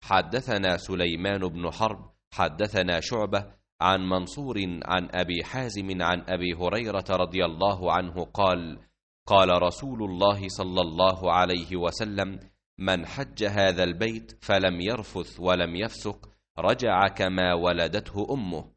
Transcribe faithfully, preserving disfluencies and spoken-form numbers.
حدثنا سليمان بن حرب حدثنا شعبة عن منصور عن أبي حازم عن أبي هريرة رضي الله عنه قال قال رسول الله صلى الله عليه وسلم من حج هذا البيت فلم يرفث ولم يفسق رجع كما ولدته أمه.